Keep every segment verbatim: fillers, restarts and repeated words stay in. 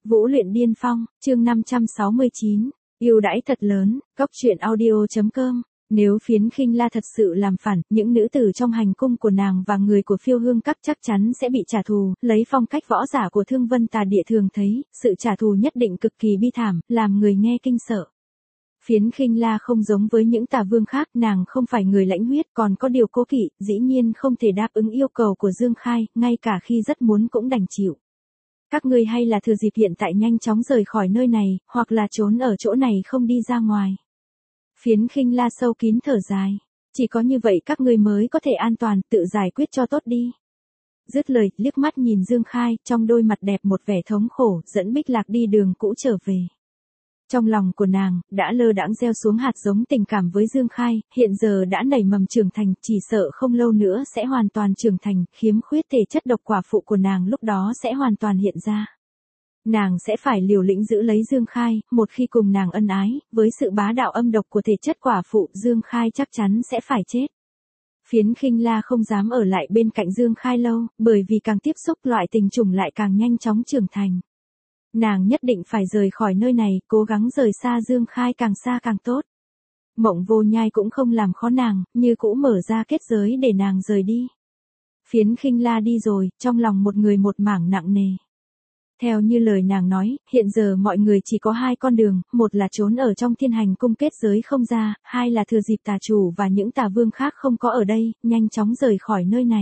Vũ luyện điên phong, chương năm trăm sáu mươi chín, ưu đãi thật lớn, góc truyện audio.com. Nếu Phiến Khinh La thật sự làm phản, những nữ tử trong hành cung của nàng và người của Phiêu Hương Các chắc chắn sẽ bị trả thù, lấy phong cách võ giả của Thương Vân Tà Địa thường thấy, sự trả thù nhất định cực kỳ bi thảm, làm người nghe kinh sợ. Phiến Khinh La không giống với những tà vương khác, nàng không phải người lãnh huyết, còn có điều cố kỵ, dĩ nhiên không thể đáp ứng yêu cầu của Dương Khai, ngay cả khi rất muốn cũng đành chịu. Các ngươi hay là thừa dịp hiện tại nhanh chóng rời khỏi nơi này, hoặc là trốn ở chỗ này không đi ra ngoài. Phiến Khinh La sâu kín thở dài. Chỉ có như vậy các ngươi mới có thể an toàn, tự giải quyết cho tốt đi. Dứt lời, liếc mắt nhìn Dương Khai, trong đôi mặt đẹp một vẻ thống khổ, dẫn Bích Lạc đi đường cũ trở về. Trong lòng của nàng, đã lơ đãng gieo xuống hạt giống tình cảm với Dương Khai, hiện giờ đã nảy mầm trưởng thành, chỉ sợ không lâu nữa sẽ hoàn toàn trưởng thành, khiếm khuyết thể chất độc quả phụ của nàng lúc đó sẽ hoàn toàn hiện ra. Nàng sẽ phải liều lĩnh giữ lấy Dương Khai, một khi cùng nàng ân ái, với sự bá đạo âm độc của thể chất quả phụ, Dương Khai chắc chắn sẽ phải chết. Phiến Khinh La không dám ở lại bên cạnh Dương Khai lâu, bởi vì càng tiếp xúc loại tình trùng lại càng nhanh chóng trưởng thành. Nàng nhất định phải rời khỏi nơi này, cố gắng rời xa Dương Khai càng xa càng tốt. Mộng Vô Nhai cũng không làm khó nàng, như cũ mở ra kết giới để nàng rời đi. Phiến Khinh La đi rồi, trong lòng một người một mảng nặng nề. Theo như lời nàng nói, hiện giờ mọi người chỉ có hai con đường, một là trốn ở trong thiên hành cung kết giới không ra, hai là thừa dịp tà chủ và những tà vương khác không có ở đây, nhanh chóng rời khỏi nơi này.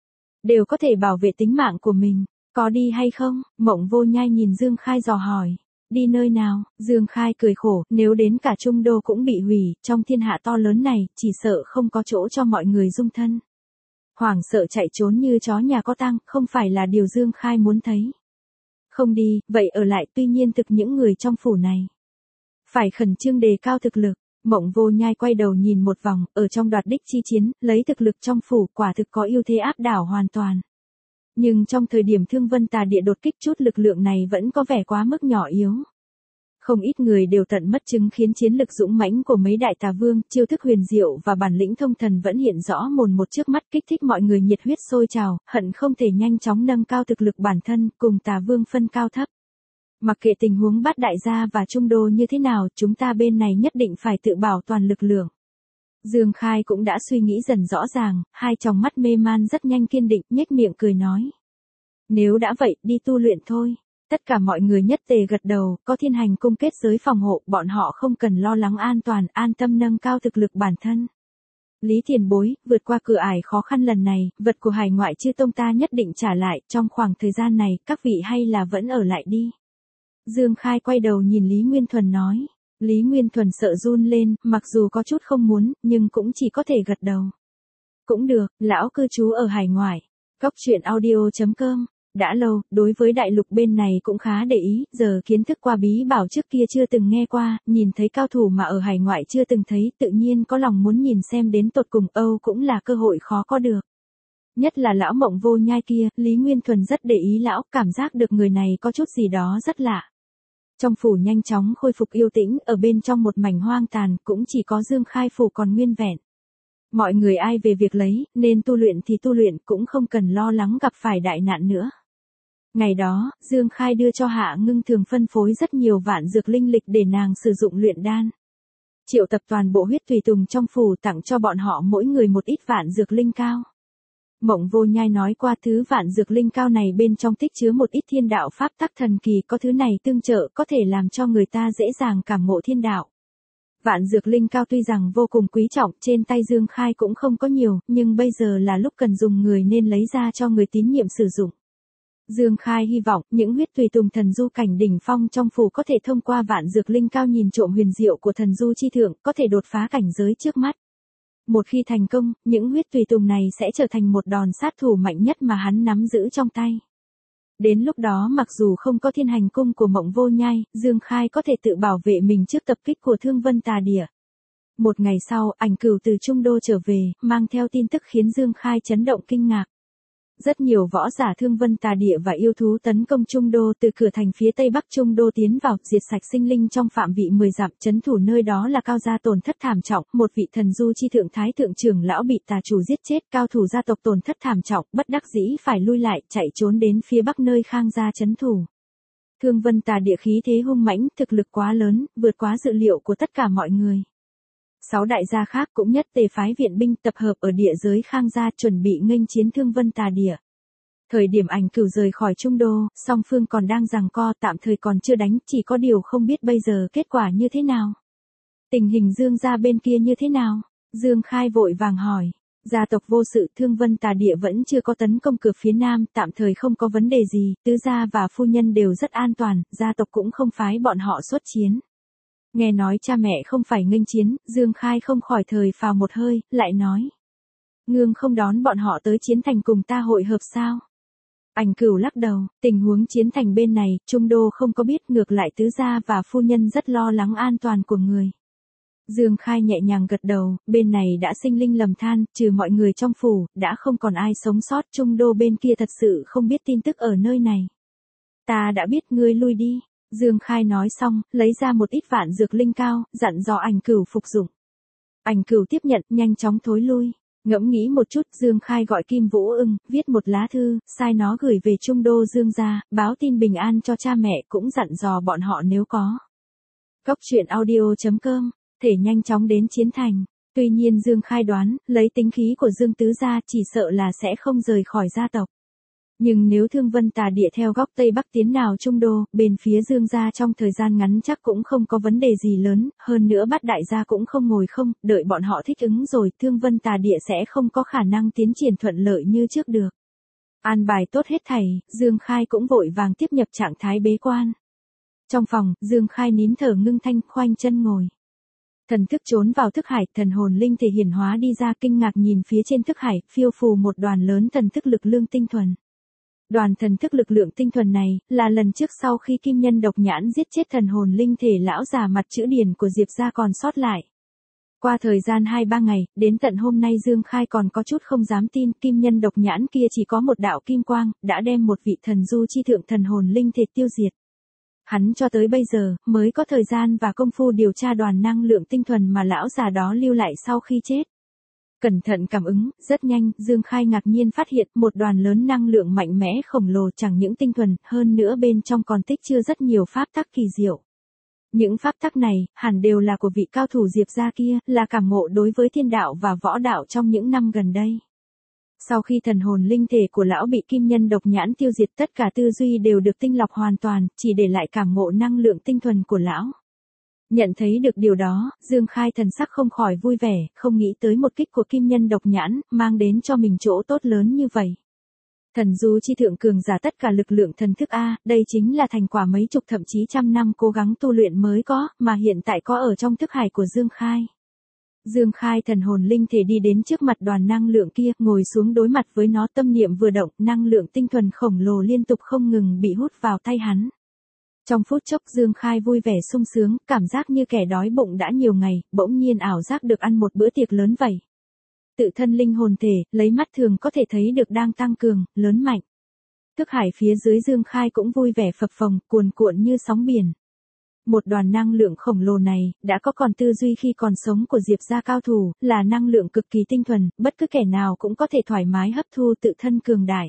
Đều có thể bảo vệ tính mạng của mình. Có đi hay không? Mộng Vô Nhai nhìn Dương Khai dò hỏi. Đi nơi nào? Dương Khai cười khổ, nếu đến cả Trung Đô cũng bị hủy, trong thiên hạ to lớn này, chỉ sợ không có chỗ cho mọi người dung thân. Hoảng sợ chạy trốn như chó nhà có tang, không phải là điều Dương Khai muốn thấy. Không đi, vậy ở lại, tuy nhiên thực những người trong phủ này. Phải khẩn trương đề cao thực lực. Mộng Vô Nhai quay đầu nhìn một vòng, ở trong đoạt đích chi chiến, lấy thực lực trong phủ quả thực có ưu thế áp đảo hoàn toàn. Nhưng trong thời điểm Thương Vân Tà Địa đột kích chút lực lượng này vẫn có vẻ quá mức nhỏ yếu. Không ít người đều tận mất chứng khiến chiến lực dũng mãnh của mấy đại tà vương, chiêu thức huyền diệu và bản lĩnh thông thần vẫn hiện rõ mồn một trước mắt, kích thích mọi người nhiệt huyết sôi trào, hận không thể nhanh chóng nâng cao thực lực bản thân, cùng tà vương phân cao thấp. Mặc kệ tình huống Bát Đại Gia và Trung Đô như thế nào, chúng ta bên này nhất định phải tự bảo toàn lực lượng. Dương Khai cũng đã suy nghĩ dần rõ ràng, hai tròng mắt mê man rất nhanh kiên định, nhếch miệng cười nói. Nếu đã vậy, đi tu luyện thôi. Tất cả mọi người nhất tề gật đầu, có thiên hành cung kết giới phòng hộ, bọn họ không cần lo lắng an toàn, an tâm nâng cao thực lực bản thân. Lý tiền bối, vượt qua cửa ải khó khăn lần này, vật của hải ngoại chư tông ta nhất định trả lại, trong khoảng thời gian này, các vị hay là vẫn ở lại đi. Dương Khai quay đầu nhìn Lý Nguyên Thuần nói. Lý Nguyên Thuần sợ run lên, mặc dù có chút không muốn, nhưng cũng chỉ có thể gật đầu. Cũng được, lão cư trú ở hải ngoại. Góc truyện audio.com. Đã lâu, đối với đại lục bên này cũng khá để ý, giờ kiến thức qua bí bảo trước kia chưa từng nghe qua, nhìn thấy cao thủ mà ở hải ngoại chưa từng thấy, tự nhiên có lòng muốn nhìn xem đến tột cùng, Âu cũng là cơ hội khó có được. Nhất là lão Mộng Vô Nhai kia, Lý Nguyên Thuần rất để ý lão, cảm giác được người này có chút gì đó rất lạ. Trong phủ nhanh chóng khôi phục yên tĩnh, ở bên trong một mảnh hoang tàn, cũng chỉ có Dương Khai phủ còn nguyên vẹn. Mọi người ai về việc lấy, nên tu luyện thì tu luyện, cũng không cần lo lắng gặp phải đại nạn nữa. Ngày đó, Dương Khai đưa cho Hạ Ngưng Thường phân phối rất nhiều vạn dược linh lịch để nàng sử dụng luyện đan. Triệu tập toàn bộ huyết tùy tùng trong phủ tặng cho bọn họ mỗi người một ít vạn dược linh cao. Mộng Vô Nhai nói qua thứ vạn dược linh cao này bên trong tích chứa một ít thiên đạo pháp tắc thần kỳ, có thứ này tương trợ có thể làm cho người ta dễ dàng cảm ngộ thiên đạo. Vạn dược linh cao tuy rằng vô cùng quý trọng, trên tay Dương Khai cũng không có nhiều, nhưng bây giờ là lúc cần dùng người nên lấy ra cho người tín nhiệm sử dụng. Dương Khai hy vọng, những huyết tùy tùng thần du cảnh đỉnh phong trong phủ có thể thông qua vạn dược linh cao nhìn trộm huyền diệu của thần du chi thượng, có thể đột phá cảnh giới trước mắt. Một khi thành công, những huyết tùy tùng này sẽ trở thành một đòn sát thủ mạnh nhất mà hắn nắm giữ trong tay. Đến lúc đó mặc dù không có thiên hành cung của Mộng Vô Nhai, Dương Khai có thể tự bảo vệ mình trước tập kích của Thương Vân Tà Địa. Một ngày sau, Ảnh Cửu từ Trung Đô trở về, mang theo tin tức khiến Dương Khai chấn động kinh ngạc. Rất nhiều võ giả Thương Vân Tà Địa và yêu thú tấn công Trung Đô từ cửa thành phía tây bắc Trung Đô tiến vào, diệt sạch sinh linh trong phạm vị mười dặm, trấn thủ nơi đó là Cao gia tổn thất thảm trọng, một vị thần du chi thượng thái thượng trưởng lão bị tà chủ giết chết, cao thủ gia tộc tổn thất thảm trọng, bất đắc dĩ phải lui lại, chạy trốn đến phía bắc nơi Khang gia trấn thủ. Thương Vân Tà Địa khí thế hung mãnh, thực lực quá lớn, vượt quá dự liệu của tất cả mọi người. Sáu đại gia khác cũng nhất tề phái viện binh tập hợp ở địa giới Khang gia chuẩn bị nghênh chiến Thương Vân Tà Địa. Thời điểm Ảnh Cửu rời khỏi Trung Đô, song phương còn đang giằng co, tạm thời còn chưa đánh, chỉ có điều không biết bây giờ kết quả như thế nào. Tình hình Dương gia bên kia như thế nào? Dương Khai vội vàng hỏi. Gia tộc vô sự, Thương Vân Tà Địa vẫn chưa có tấn công cửa phía nam, tạm thời không có vấn đề gì, tứ gia và phu nhân đều rất an toàn, gia tộc cũng không phái bọn họ xuất chiến. Nghe nói cha mẹ không phải nghênh chiến, Dương Khai không khỏi thời phào một hơi, lại nói. Ngương không đón bọn họ tới chiến thành cùng ta hội hợp sao? Ảnh Cửu lắc đầu, tình huống chiến thành bên này, Trung Đô không có biết, ngược lại tứ gia và phu nhân rất lo lắng an toàn của người. Dương Khai nhẹ nhàng gật đầu, bên này đã sinh linh lầm than, trừ mọi người trong phủ, đã không còn ai sống sót, Trung Đô bên kia thật sự không biết tin tức ở nơi này. Ta đã biết, ngươi lui đi. Dương Khai nói xong, lấy ra một ít vạn dược linh cao, dặn dò Ảnh Cửu phục dụng. Ảnh Cửu tiếp nhận, nhanh chóng thối lui. Ngẫm nghĩ một chút, Dương Khai gọi Kim Vũ Ưng, viết một lá thư, sai nó gửi về Trung Đô Dương gia, báo tin bình an cho cha mẹ, cũng dặn dò bọn họ nếu có. Cốc truyện audio chấm com, thể nhanh chóng đến chiến thành. Tuy nhiên Dương Khai đoán, lấy tính khí của Dương tứ gia chỉ sợ là sẽ không rời khỏi gia tộc. Nhưng nếu Thương Vân Tà Địa theo góc Tây Bắc tiến nào Trung Đô, bên phía Dương gia trong thời gian ngắn chắc cũng không có vấn đề gì lớn, hơn nữa Bát đại gia cũng không ngồi không, đợi bọn họ thích ứng rồi, Thương Vân Tà Địa sẽ không có khả năng tiến triển thuận lợi như trước được. An bài tốt hết thảy, Dương Khai cũng vội vàng tiếp nhập trạng thái bế quan. Trong phòng, Dương Khai nín thở ngưng thanh, khoanh chân ngồi. Thần thức trốn vào thức hải, thần hồn linh thể hiển hóa đi ra, kinh ngạc nhìn phía trên thức hải, phiêu phù một đoàn lớn thần thức lực lượng tinh thuần. Đoàn thần thức lực lượng tinh thuần này, là lần trước sau khi Kim Nhân độc nhãn giết chết thần hồn linh thể lão già mặt chữ điển của Diệp gia còn sót lại. Qua thời gian hai ba ngày, đến tận hôm nay Dương Khai còn có chút không dám tin, Kim Nhân độc nhãn kia chỉ có một đạo kim quang, đã đem một vị thần du chi thượng thần hồn linh thể tiêu diệt. Hắn cho tới bây giờ, mới có thời gian và công phu điều tra đoàn năng lượng tinh thuần mà lão già đó lưu lại sau khi chết. Cẩn thận cảm ứng, rất nhanh, Dương Khai ngạc nhiên phát hiện một đoàn lớn năng lượng mạnh mẽ khổng lồ chẳng những tinh thuần, hơn nữa bên trong còn tích chứa rất nhiều pháp tắc kỳ diệu. Những pháp tắc này, hẳn đều là của vị cao thủ Diệp gia kia, là cảm ngộ đối với thiên đạo và võ đạo trong những năm gần đây. Sau khi thần hồn linh thể của lão bị Kim Nhân độc nhãn tiêu diệt, tất cả tư duy đều được tinh lọc hoàn toàn, chỉ để lại cảm ngộ năng lượng tinh thuần của lão. Nhận thấy được điều đó, Dương Khai thần sắc không khỏi vui vẻ, không nghĩ tới một kích của Kim Nhân độc nhãn, mang đến cho mình chỗ tốt lớn như vậy. Thần du chi thượng cường giả tất cả lực lượng thần thức A, đây chính là thành quả mấy chục thậm chí trăm năm cố gắng tu luyện mới có, mà hiện tại có ở trong thức hải của Dương Khai. Dương Khai thần hồn linh thể đi đến trước mặt đoàn năng lượng kia, ngồi xuống đối mặt với nó, tâm niệm vừa động, năng lượng tinh thuần khổng lồ liên tục không ngừng bị hút vào tay hắn. Trong phút chốc Dương Khai vui vẻ sung sướng, cảm giác như kẻ đói bụng đã nhiều ngày, bỗng nhiên ảo giác được ăn một bữa tiệc lớn vậy. Tự thân linh hồn thể, lấy mắt thường có thể thấy được đang tăng cường, lớn mạnh. Thức hải phía dưới Dương Khai cũng vui vẻ phập phồng, cuồn cuộn như sóng biển. Một đoàn năng lượng khổng lồ này, đã có còn tư duy khi còn sống của Diệp gia cao thủ, là năng lượng cực kỳ tinh thuần, bất cứ kẻ nào cũng có thể thoải mái hấp thu tự thân cường đại.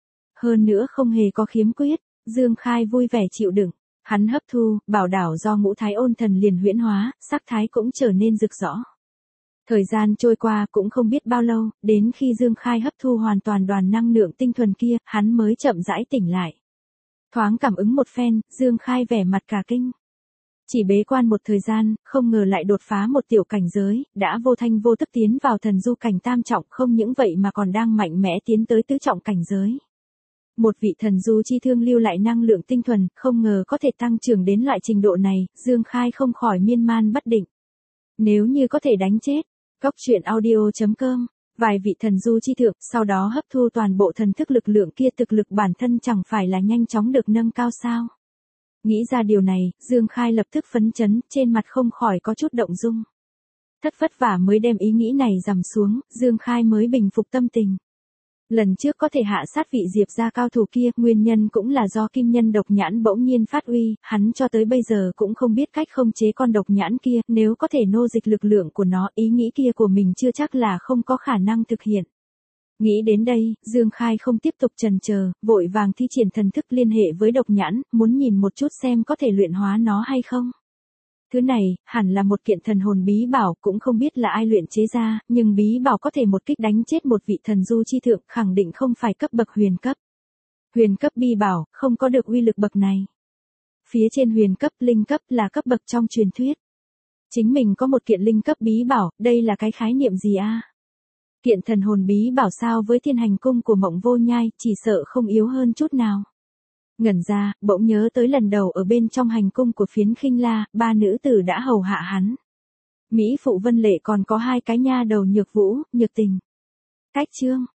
Hơn nữa không hề có khiếm khuyết, Dương Khai vui vẻ chịu đựng. Hắn hấp thu, bảo đảo do ngũ thái ôn thần liền huyễn hóa, sắc thái cũng trở nên rực rõ. Thời gian trôi qua cũng không biết bao lâu, đến khi Dương Khai hấp thu hoàn toàn đoàn năng lượng tinh thuần kia, hắn mới chậm rãi tỉnh lại. Thoáng cảm ứng một phen, Dương Khai vẻ mặt cả kinh. Chỉ bế quan một thời gian, không ngờ lại đột phá một tiểu cảnh giới, đã vô thanh vô tức tiến vào thần du cảnh tam trọng, không những vậy mà còn đang mạnh mẽ tiến tới tứ trọng cảnh giới. Một vị thần du chi thương lưu lại năng lượng tinh thuần, không ngờ có thể tăng trưởng đến loại trình độ này, Dương Khai không khỏi miên man bất định. Nếu như có thể đánh chết, cốc truyện audio chấm com, vài vị thần du chi thượng, sau đó hấp thu toàn bộ thần thức lực lượng kia, thực lực bản thân chẳng phải là nhanh chóng được nâng cao sao? Nghĩ ra điều này, Dương Khai lập tức phấn chấn, trên mặt không khỏi có chút động dung. Thất vất vả mới đem ý nghĩ này dằm xuống, Dương Khai mới bình phục tâm tình. Lần trước có thể hạ sát vị Diệp gia cao thủ kia, nguyên nhân cũng là do Kim Nhân độc nhãn bỗng nhiên phát uy, hắn cho tới bây giờ cũng không biết cách khống chế con độc nhãn kia, nếu có thể nô dịch lực lượng của nó, ý nghĩ kia của mình chưa chắc là không có khả năng thực hiện. Nghĩ đến đây, Dương Khai không tiếp tục chần chờ, vội vàng thi triển thần thức liên hệ với độc nhãn, muốn nhìn một chút xem có thể luyện hóa nó hay không. Thứ này, hẳn là một kiện thần hồn bí bảo, cũng không biết là ai luyện chế ra, nhưng bí bảo có thể một kích đánh chết một vị thần du chi thượng, khẳng định không phải cấp bậc huyền cấp. Huyền cấp bí bảo, không có được uy lực bậc này. Phía trên huyền cấp, linh cấp là cấp bậc trong truyền thuyết. Chính mình có một kiện linh cấp bí bảo, đây là cái khái niệm gì a? Kiện thần hồn bí bảo sao với thiên hành cung của Mộng Vô Nhai, chỉ sợ không yếu hơn chút nào. Ngẩn ra, bỗng nhớ tới lần đầu ở bên trong hành cung của Phiến Khinh La, ba nữ tử đã hầu hạ hắn. Mỹ phụ Vân Lệ còn có hai cái nha đầu Nhược Vũ, Nhược Tình. Cách chương